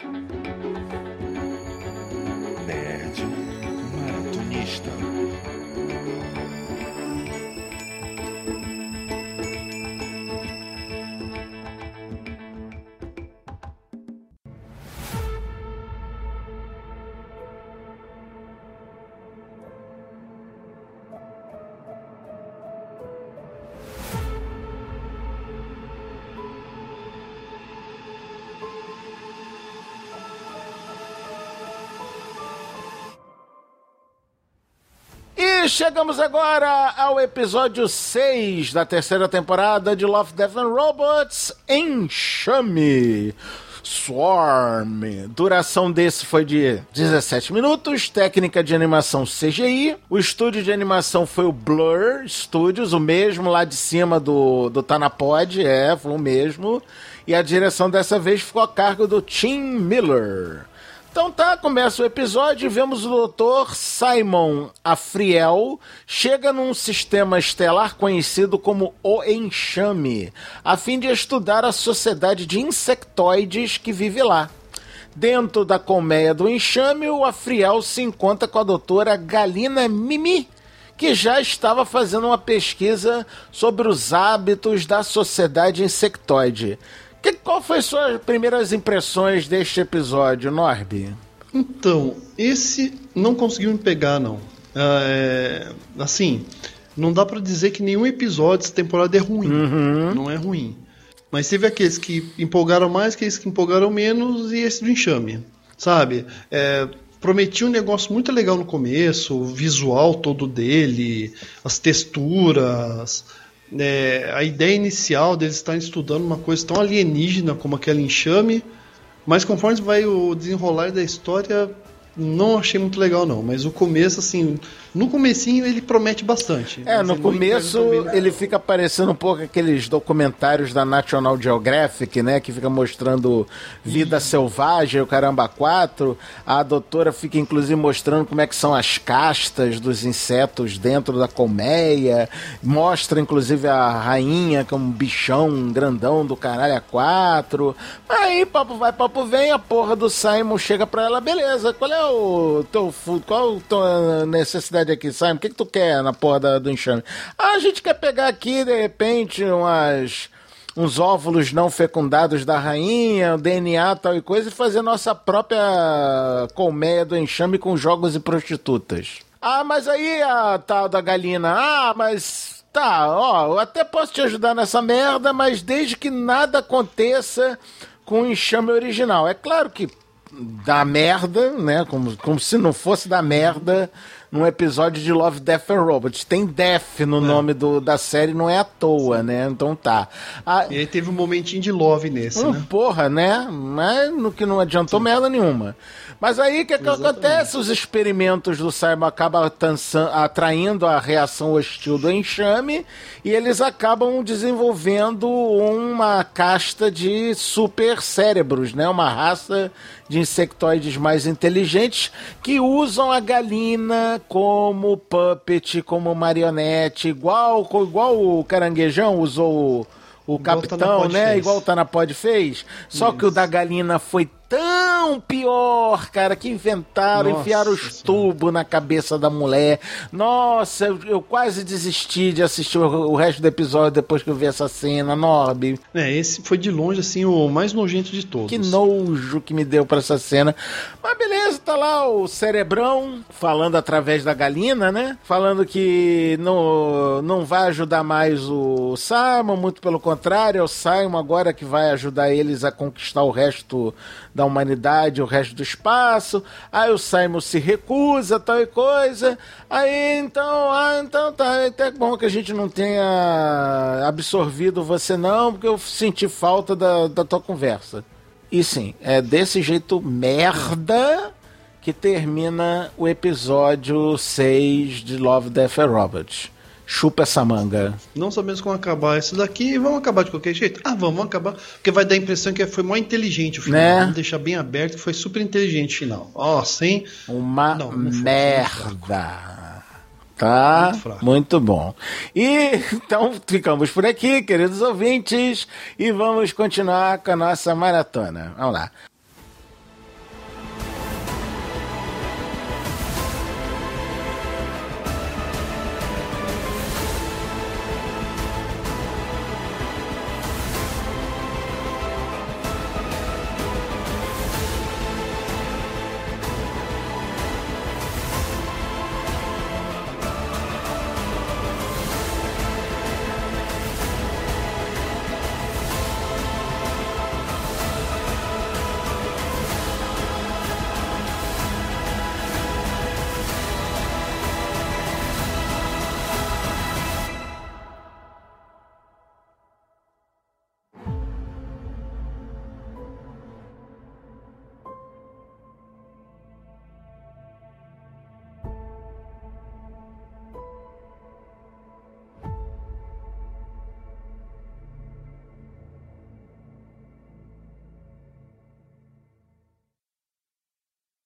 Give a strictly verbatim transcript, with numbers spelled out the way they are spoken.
Nerd Maratonista. E chegamos agora ao episódio seis da terceira temporada de Love, Death and Robots, Enxame. Swarm. Duração desse foi de dezessete minutos, técnica de animação C G I, o estúdio de animação foi o Blur Studios, o mesmo lá de cima do, do Tanapod, é, foi o mesmo, e a direção dessa vez ficou a cargo do Tim Miller. Então tá, começa o episódio e vemos o doutor Simon Afriel chega num sistema estelar conhecido como o Enxame, a fim de estudar a sociedade de insectoides que vive lá. Dentro da colmeia do Enxame, o Afriel se encontra com a doutora Galina Mimi, que já estava fazendo uma pesquisa sobre os hábitos da sociedade insectoide. Que, qual foi suas primeiras impressões deste episódio, Norby? Então, esse não conseguiu me pegar, não. É, assim, não dá pra dizer que nenhum episódio dessa temporada é ruim. Uhum. Não é ruim. Mas teve aqueles que empolgaram mais, aqueles que empolgaram menos, e esse do Enxame, sabe? É, prometia um negócio muito legal no começo, o visual todo dele, as texturas... É, a ideia inicial deles estarem estudando uma coisa tão alienígena como aquele Enxame, mas conforme vai o desenrolar da história, não achei muito legal não, mas o começo, assim, no comecinho ele promete bastante. É, no começo ele fica parecendo um pouco aqueles documentários da National Geographic, né, que fica mostrando vida Isso. selvagem, o caramba quatro, a doutora fica inclusive mostrando como é que são as castas dos insetos dentro da colmeia, mostra inclusive a rainha que é um bichão grandão do caralho a quatro, aí papo vai, papo vem, a porra do Simon chega pra ela, beleza, qual é o teu, qual a tua necessidade aqui, Simon? O que que tu quer na porra da, do Enxame? Ah, a gente quer pegar aqui, de repente, umas, uns óvulos não fecundados da rainha, o D N A tal e coisa, e fazer nossa própria colmeia do Enxame com jogos e prostitutas. Ah, mas aí a tal da Galina, ah, mas tá, ó, eu até posso te ajudar nessa merda, mas desde que nada aconteça com o Enxame original. É claro que dá merda, né? Como, como se não fosse dar merda num episódio de Love, Death and Robots. Tem Death no é. nome do, da série, não é à toa, né? Então tá. A... E aí teve um momentinho de love nesse, hum, né? Porra, né? Mas no que não adiantou Sim. merda nenhuma. Mas aí o que, que acontece? Os experimentos do Simon acabam atraindo a reação hostil do Enxame e eles acabam desenvolvendo uma casta de super cérebros, né? Uma raça de insectoides mais inteligentes que usam a Galina como puppet, como marionete, igual, igual o Caranguejão usou o, o capitão, né? Fez. Igual o Tanapod fez. Só Isso. que o da Galina foi tão pior, cara, que inventaram, Nossa, enfiaram os tubos na cabeça da mulher. Nossa, eu, eu quase desisti de assistir o, o resto do episódio depois que eu vi essa cena, Norby. É, esse foi de longe, assim, o mais nojento de todos. Que nojo que me deu pra essa cena. Mas beleza, tá lá o Cerebrão falando através da Galina, né? Falando que não, não vai ajudar mais o Simon, muito pelo contrário, é o Simon agora que vai ajudar eles a conquistar o resto da humanidade, o resto do espaço. Aí o Simon se recusa, tal e coisa. Aí então, ah, então tá, é até bom que a gente não tenha absorvido você não, porque eu senti falta da, da tua conversa. E sim, é desse jeito merda que termina o episódio seis de Love, Death and Robots. Chupa essa manga. Não sabemos como acabar isso daqui. Vamos acabar de qualquer jeito? Ah, vamos, vamos acabar. Porque vai dar a impressão que foi mais inteligente o final. Né? Vamos deixar bem aberto que foi super inteligente o final. Ó, oh, sem... Uma não, não merda. Tá? Muito, muito bom. E então ficamos por aqui, queridos ouvintes, e vamos continuar com a nossa maratona. Vamos lá.